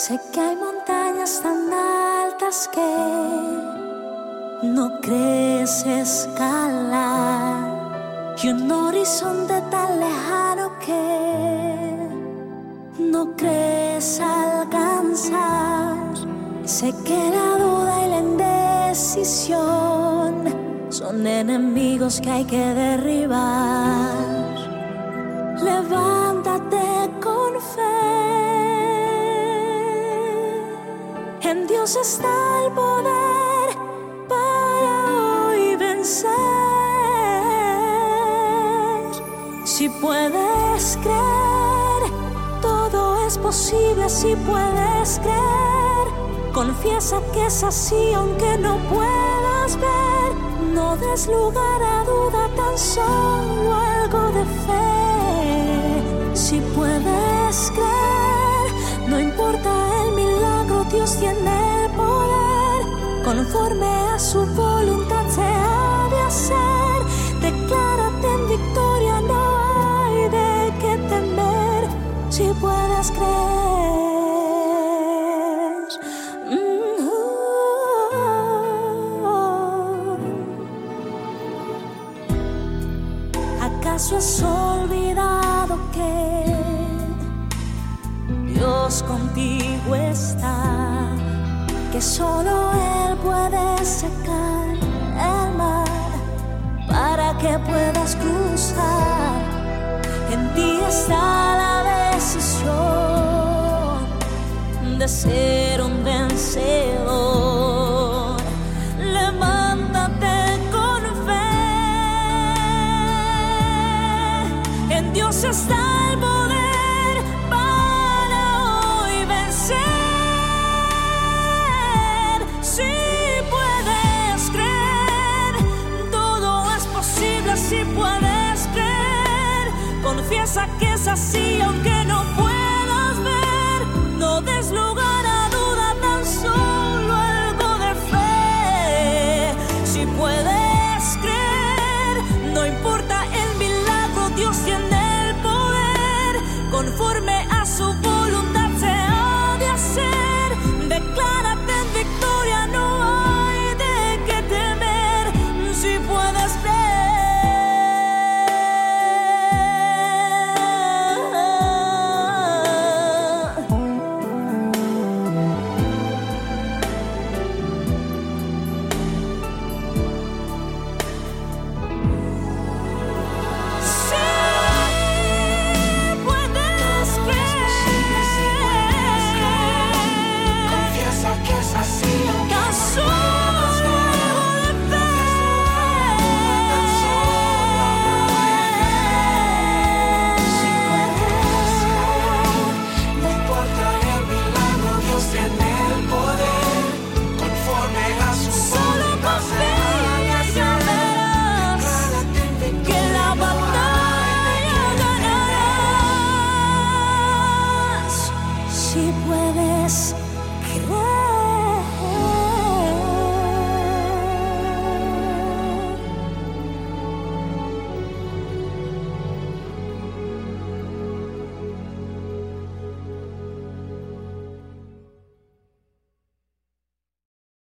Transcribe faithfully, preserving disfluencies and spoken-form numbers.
Sé que hay montañas tan altas que no crees escalar y un horizonte tan lejano que no crees alcanzar. Sé que la duda y la indecisión son enemigos que hay que derribar. Levántate con fe. En Dios está el poder para hoy vencer. Si puedes creer, todo es posible. Si puedes creer, confiesa que es así aunque no puedas ver. No des lugar a duda, tan solo algo de fe. Si puedes creer, no importa el milagro, Dios tiene el poder. Conforme a su voluntad se ha de hacer. Declárate en victoria, no hay de qué temer. Si puedes creer. ¿Acaso has olvidado que Dios contigo está? Que solo Él puede secar el mar para que puedas cruzar. En ti está la decisión de ser un vencedor. Levántate con fe. En Dios está el poder para hoy vencer. Si puedes creer, todo es posible. Si puedes creer, confiesa que es así aunque